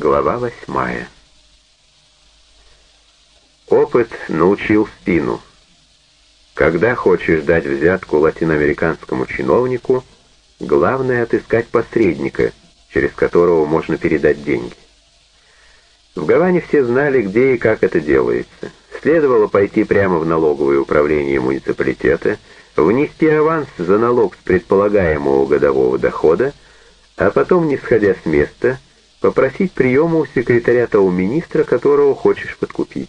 Глава 8. Опыт научил Спину. Когда хочешь дать взятку латиноамериканскому чиновнику, главное отыскать посредника, через которого можно передать деньги. В Гаване все знали, где и как это делается. Следовало пойти прямо в налоговое управление муниципалитета, внести аванс за налог с предполагаемого годового дохода, а потом, не сходя с места, попросить приема у секретаря того министра, которого хочешь подкупить.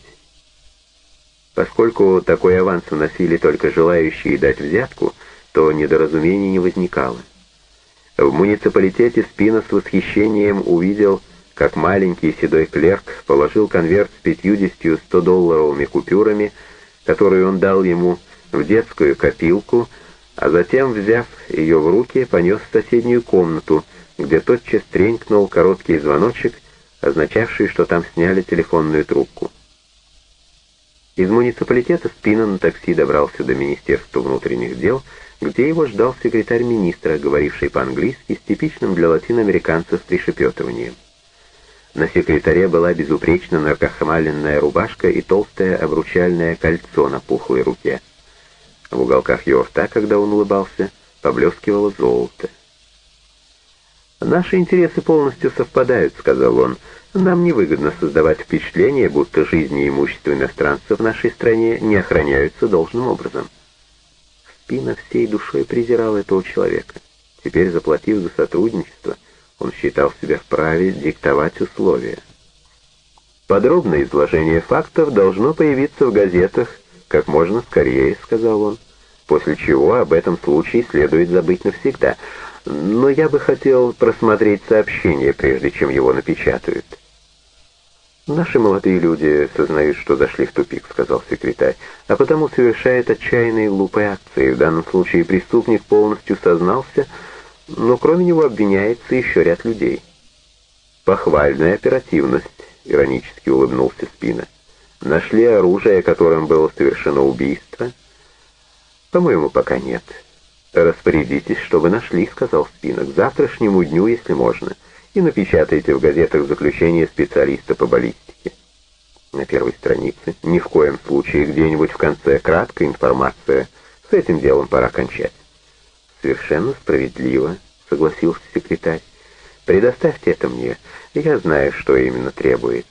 Поскольку такой аванс вносили только желающие дать взятку, то недоразумений не возникало. В муниципалитете Спина с восхищением увидел, как маленький седой клерк положил конверт с 50-100-долларовыми купюрами, которые он дал ему, в детскую копилку, а затем, взяв ее в руки, понес в соседнюю комнату, где тотчас тренькнул короткий звоночек, означавший, что там сняли телефонную трубку. Из муниципалитета Спина на такси добрался до Министерства внутренних дел, где его ждал секретарь министра, говоривший по-английски с типичным для латиноамериканцев пришепетыванием. На секретаре была безупречно накрахмаленная рубашка и толстое обручальное кольцо на пухлой руке. В уголках его рта, когда он улыбался, поблескивало золото. «Наши интересы полностью совпадают», — сказал он. «Нам невыгодно создавать впечатление, будто жизни и имущество иностранцев в нашей стране не охраняются должным образом». Спина всей душой презирал этого человека. Теперь, заплатив за сотрудничество, он считал себя вправе диктовать условия. «Подробное изложение фактов должно появиться в газетах как можно скорее», — сказал он, «после чего об этом случае следует забыть навсегда. Но я бы хотел просмотреть сообщение, прежде чем его напечатают». «Наши молодые люди сознают, что зашли в тупик», — сказал секретарь, «а потому совершают отчаянные глупые акции. В данном случае преступник полностью сознался, но кроме него обвиняется еще ряд людей». «Похвальная оперативность», — иронически улыбнулся Спина. «Нашли оружие, которым было совершено убийство?» «По-моему, пока нет». «Распорядитесь, чтобы нашли», — сказал Спина, — «к завтрашнему дню, если можно, и напечатайте в газетах заключение специалиста по баллистике. На первой странице, ни в коем случае где-нибудь в конце, краткая информация. С этим делом пора кончать». «Совершенно справедливо», — согласился секретарь. «Предоставьте это мне, я знаю, что именно требуется».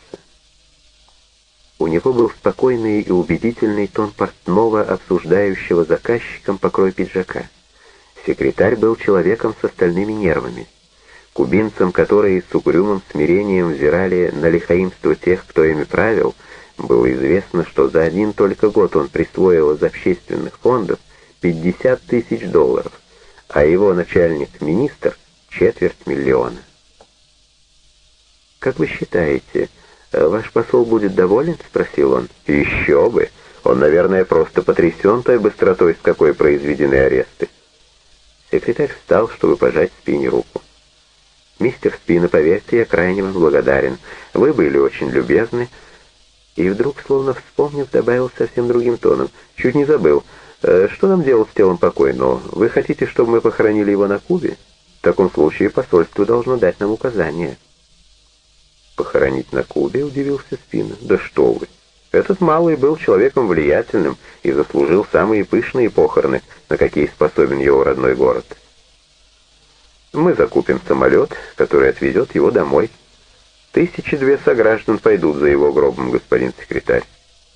У него был спокойный и убедительный тон портного, обсуждающего заказчиком покрой пиджака. Секретарь был человеком с остальными нервами. Кубинцам, которые с угрюмым смирением взирали на лихаимство тех, кто ими правил, было известно, что за один только год он присвоил из общественных фондов 50 тысяч долларов, а его начальник-министр — 250 000. «Как вы считаете, ваш посол будет доволен?» — спросил он. «Еще бы! Он, наверное, просто потрясен той быстротой, с какой произведены аресты». Секретарь встал, чтобы пожать Спине руку. «Мистер Спина, поверьте, я крайне вам благодарен. Вы были очень любезны». И вдруг, словно вспомнив, добавил совсем другим тоном. «Чуть не забыл. Что нам делать с телом покойного? Вы хотите, чтобы мы похоронили его на Кубе? В таком случае посольство должно дать нам указания». «Похоронить на Кубе?» — удивился Спина. «Да что вы! Этот малый был человеком влиятельным и заслужил самые пышные похороны, на какие способен его родной город. Мы закупим самолет, который отвезет его домой. 1002 сограждан пойдут за его гробом, господин секретарь».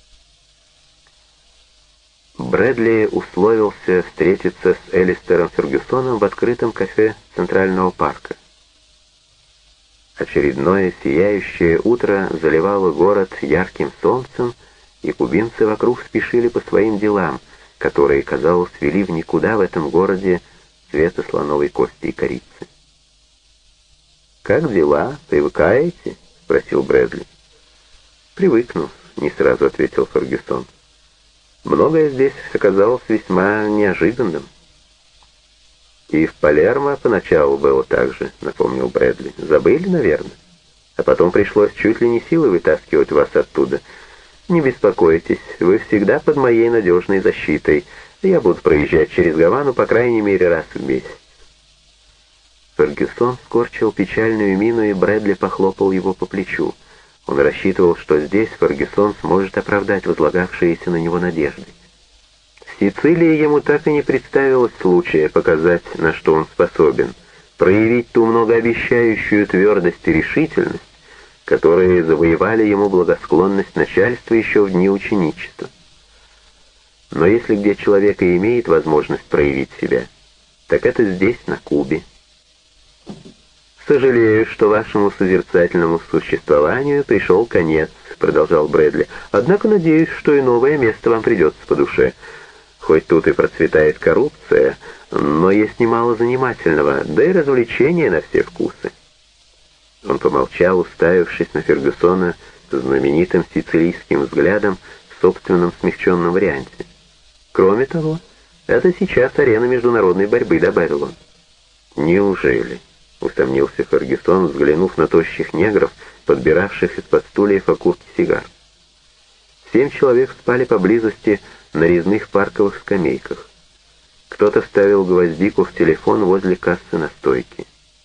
Брэдли условился встретиться с Элистером Фергюсоном в открытом кафе Центрального парка. Очередное сияющее утро заливало город ярким солнцем, и кубинцы вокруг спешили по своим делам, которые, казалось, вели в никуда в этом городе цвета слоновой кости и корицы. «Как дела? Привыкаете?» — спросил Брэдли. «Привыкну», — не сразу ответил Фергюсон. «Многое здесь оказалось весьма неожиданным». «И в Палермо поначалу было так же», — напомнил Брэдли. «Забыли, наверное? А потом пришлось чуть ли не силой вытаскивать вас оттуда. Не беспокойтесь, вы всегда под моей надежной защитой. Я буду проезжать через Гавану по крайней мере раз в месяц». Фергюсон скорчил печальную мину, и Брэдли похлопал его по плечу. Он рассчитывал, что здесь Фергюсон сможет оправдать возлагавшиеся на него надежды. В Сицилии ему так и не представилось случая показать, на что он способен, проявить ту многообещающую твердость и решительность, которые завоевали ему благосклонность начальства еще в дни ученичества. Но если где человек и имеет возможность проявить себя, так это здесь, на Кубе. «Сожалею, что вашему созерцательному существованию пришел конец», — продолжал Брэдли. «Однако надеюсь, что и новое место вам придется по душе. Хоть тут и процветает коррупция, но есть немало занимательного, да и развлечения на все вкусы». Он помолчал, уставившись на Фергюсона знаменитым сицилийским взглядом в собственном смягченном варианте. «Кроме того, это сейчас арена международной борьбы», — добавил он. «Неужели?» — усомнился Фергюсон, взглянув на тощих негров, подбиравших из-под стульев окурки сигар. 7 человек спали поблизости на резных парковых скамейках. Кто-то вставил гвоздику в телефон возле кассы на стойке.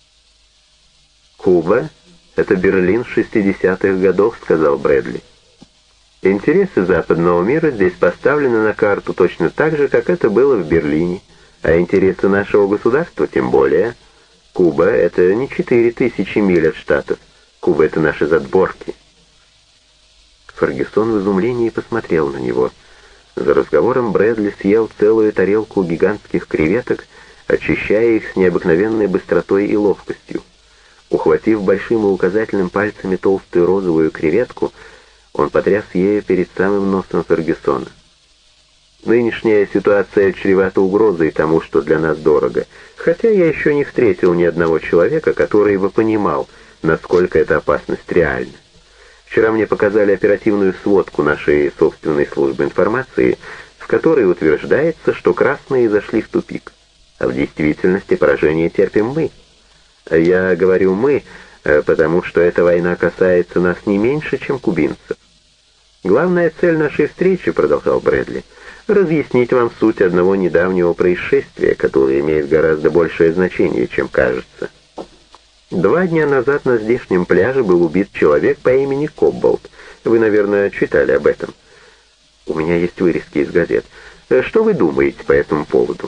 «Куба — это Берлин 60-х годов», — сказал Брэдли. «Интересы западного мира здесь поставлены на карту точно так же, как это было в Берлине, а интересы нашего государства тем более. Куба — это не 4000 миль от Штатов. Куба — это наши задборки». Фергюсон в изумлении посмотрел на него. За разговором Брэдли съел целую тарелку гигантских креветок, очищая их с необыкновенной быстротой и ловкостью. Ухватив большим и указательным пальцами толстую розовую креветку, он потряс ею перед самым носом Фергюсона. «Нынешняя ситуация чревата угрозой тому, что для нас дорого, хотя я еще не встретил ни одного человека, который бы понимал, насколько эта опасность реальна. Вчера мне показали оперативную сводку нашей собственной службы информации, в которой утверждается, что красные зашли в тупик, а в действительности поражение терпим мы. Я говорю «мы», потому что эта война касается нас не меньше, чем кубинцев. Главная цель нашей встречи, — продолжал Брэдли, — разъяснить вам суть одного недавнего происшествия, которое имеет гораздо большее значение, чем кажется. 2 дня назад на здешнем пляже был убит человек по имени Кобболт. Вы, наверное, читали об этом. У меня есть вырезки из газет. Что вы думаете по этому поводу?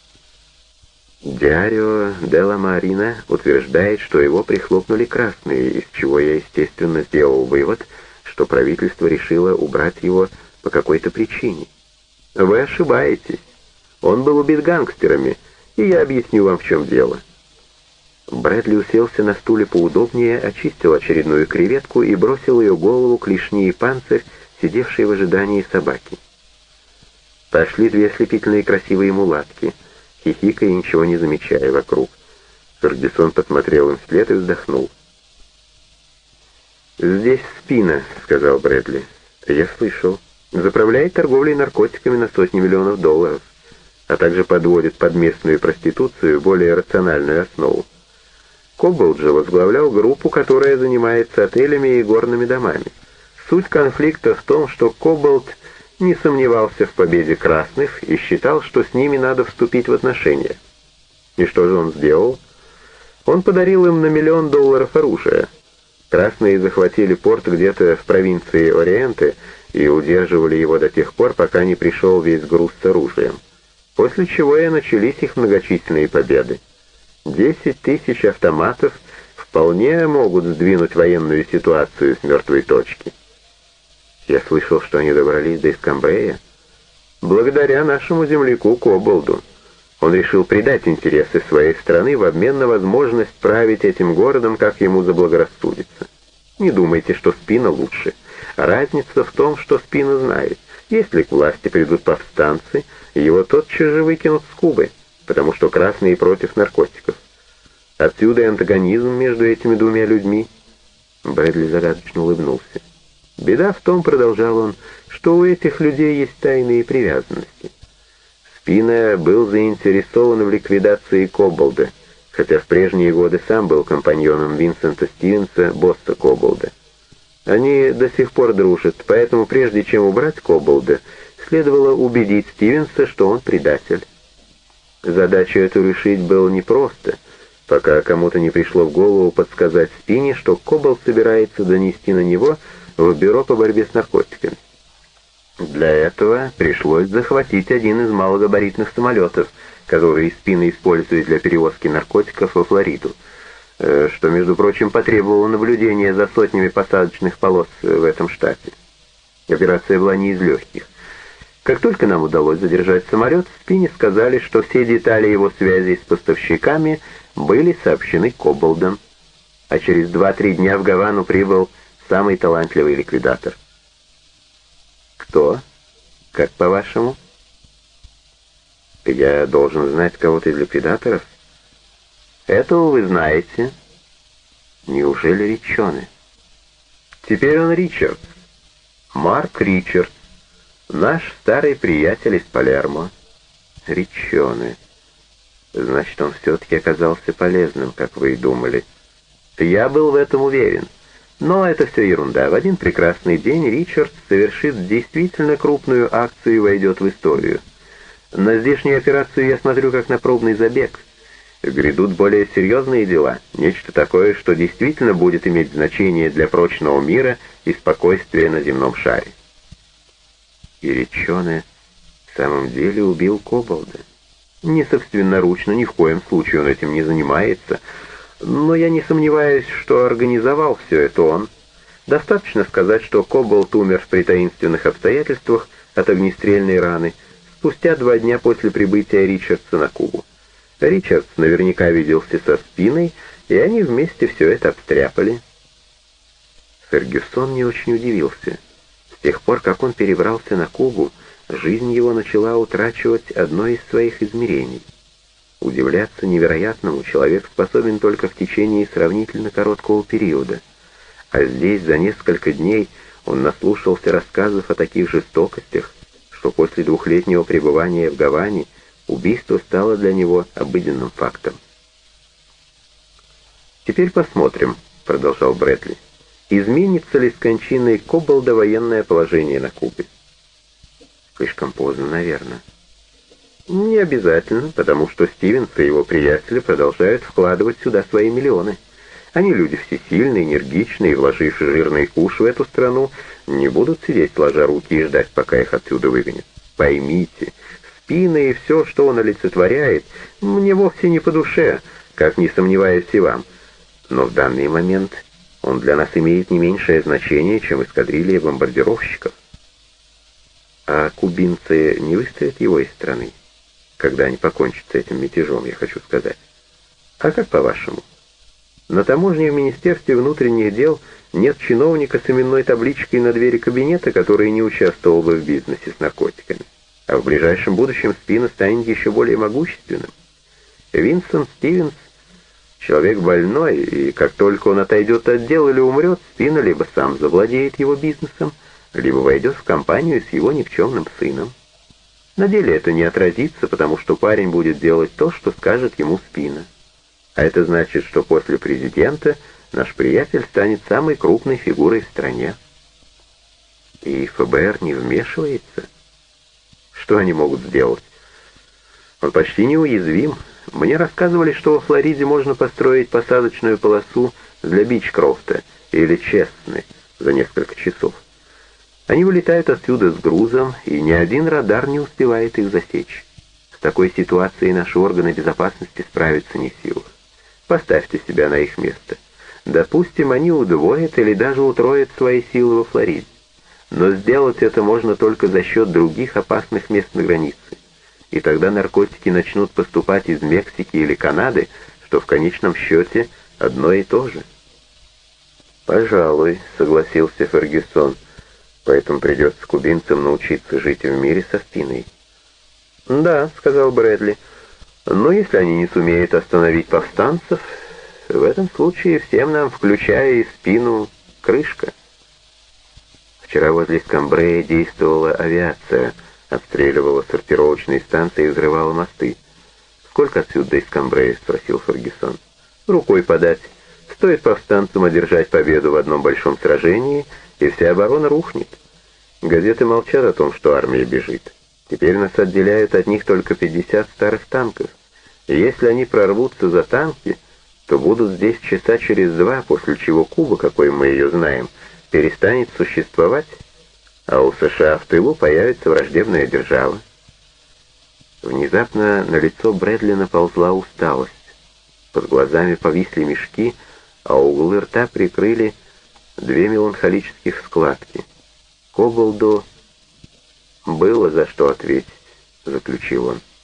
Диарио делла Марина утверждает, что его прихлопнули красные, из чего я, естественно, сделал вывод, что правительство решило убрать его по какой-то причине. Вы ошибаетесь. Он был убит гангстерами, и я объясню вам, в чем дело. Брэдли уселся на стуле поудобнее, очистил очередную креветку и бросил ее голову к лишней панцирь, сидевшей в ожидании собаки. Пошли 2 ослепительные красивые мулатки, хихикая и ничего не замечая вокруг. Фергюсон посмотрел им вслед и вздохнул. «Здесь Спина», — сказал Брэдли. «Я слышал. Заправляет торговлей наркотиками на сотни миллионов долларов, а также подводит под местную проституцию более рациональную основу. Кобболт же возглавлял группу, которая занимается отелями и горными домами. Суть конфликта в том, что Кобболт не сомневался в победе красных и считал, что с ними надо вступить в отношения. И что же он сделал? Он подарил им на $1 миллион оружия. Красные захватили порт где-то в провинции Ориенте и удерживали его до тех пор, пока не пришел весь груз с оружием. После чего и начались их многочисленные победы. 10 000 автоматов вполне могут сдвинуть военную ситуацию с мертвой точки. Я слышал, что они добрались до Искамбрея. Благодаря нашему земляку Кобболту. Он решил предать интересы своей страны в обмен на возможность править этим городом, как ему заблагорассудится. Не думайте, что Спина лучше. Разница в том, что Спина знает. Если к власти придут повстанцы, его тотчас же выкинут с Кубы, потому что красные против наркотиков. Отсюда и антагонизм между этими 2 людьми. Брэдли загадочно улыбнулся. Беда в том, — продолжал он, — что у этих людей есть тайные привязанности. Спина был заинтересован в ликвидации Кобболда, хотя в прежние годы сам был компаньоном Винсента Стивенса, босса Кобболда. Они до сих пор дружат, поэтому прежде чем убрать Кобболда, следовало убедить Стивенса, что он предатель. Задачу эту решить было непросто, пока кому-то не пришло в голову подсказать Спине, что Коболт собирается донести на него в бюро по борьбе с наркотиками. Для этого пришлось захватить один из малогабаритных самолетов, которые Спина использует для перевозки наркотиков во Флориду, что, между прочим, потребовало наблюдения за сотнями посадочных полос в этом штате. Операция была не из легких. Как только нам удалось задержать самолет, Спине сказали, что все детали его связей с поставщиками были сообщены Коболдом, а через 2-3 дня в Гавану прибыл самый талантливый ликвидатор. Кто? Как по-вашему? Я должен знать кого-то из ликвидаторов? Этого вы знаете. Неужели Риччоне? Теперь он Ричардс. Марк Ричардс. Наш старый приятель из Палермо. Риччоне. Значит, он все-таки оказался полезным, как вы и думали. Я был в этом уверен. Но это все ерунда. В один прекрасный день Ричардс совершит действительно крупную акцию и войдет в историю. На здешнюю операцию я смотрю как на пробный забег. Грядут более серьезные дела. Нечто такое, что действительно будет иметь значение для прочного мира и спокойствия на земном шаре. И Риччоне в самом деле убил Коболда. Не собственноручно, ни в коем случае он этим не занимается. Но я не сомневаюсь, что организовал все это он. Достаточно сказать, что Коболд умер при таинственных обстоятельствах от огнестрельной раны спустя 2 дня после прибытия Ричардса на Кубу. Ричардс наверняка виделся со Спиной, и они вместе все это обстряпали. Фергюсон не очень удивился. С тех пор, как он перебрался на Кубу, жизнь его начала утрачивать одно из своих измерений. Удивляться невероятному человек способен только в течение сравнительно короткого периода. А здесь за несколько дней он наслушался рассказов о таких жестокостях, что после 2-летнего пребывания в Гаване убийство стало для него обыденным фактом. «Теперь посмотрим», — продолжал Брэдли, — «изменится ли с кончиной Коболда военное положение на Кубе?» «Слишком поздно, наверное». «Не обязательно, потому что Стивенс и его приятели продолжают вкладывать сюда свои миллионы. Они люди всесильные, энергичные, и, вложив жирный куш в эту страну, не будут сидеть сложа руки и ждать, пока их отсюда выгонят. Поймите, Спина и все, что он олицетворяет, мне вовсе не по душе, как не сомневаюсь и вам. Но в данный момент он для нас имеет не меньшее значение, чем эскадрилья бомбардировщиков. А кубинцы не выставят его из страны? Когда они покончат с этим мятежом, я хочу сказать. А как по-вашему? На таможне в Министерстве внутренних дел нет чиновника с именной табличкой на двери кабинета, который не участвовал бы в бизнесе с наркотиками. А в ближайшем будущем Спина станет еще более могущественным. Винсент Стивенс — человек больной, и как только он отойдет от дела или умрет, Спина либо сам завладеет его бизнесом, либо войдет в компанию с его никчемным сыном. На деле это не отразится, потому что парень будет делать то, что скажет ему Спина. А это значит, что после президента наш приятель станет самой крупной фигурой в стране. И ФБР не вмешивается. Что они могут сделать? Он почти неуязвим. Мне рассказывали, что во Флориде можно построить посадочную полосу для Бичкрофта или Честны за несколько часов. Они вылетают отсюда с грузом, и ни один радар не успевает их засечь. В такой ситуации наши органы безопасности справятся не в силах. Поставьте себя на их место. Допустим, они удвоят или даже утроят свои силы во Флориде. Но сделать это можно только за счет других опасных мест на границе. И тогда наркотики начнут поступать из Мексики или Канады, что в конечном счете одно и то же. «Пожалуй», — согласился Фергюсон. «Поэтому придется кубинцам научиться жить в мире со Спиной». «Да», — сказал Брэдли, — «но если они не сумеют остановить повстанцев, в этом случае всем нам, включая и Спину, крышка». Вчера возле Скамбрея действовала авиация, обстреливала сортировочные станции и взрывала мосты. «Сколько отсюда до Скамбрея?» — спросил Фергюсон. «Рукой подать. Стоит повстанцам одержать победу в одном большом сражении, и вся оборона рухнет. Газеты молчат о том, что армия бежит. Теперь нас отделяют от них только 50 старых танков. И если они прорвутся за танки, то будут здесь часа через 2, после чего Куба, какой мы ее знаем, перестанет существовать, а у США в тылу появится враждебная держава. Внезапно на лицо Брэдли наползла усталость. Под глазами повисли мешки, а углы рта прикрыли 2 меланхолических складки. Коболду было за что ответить, заключил он.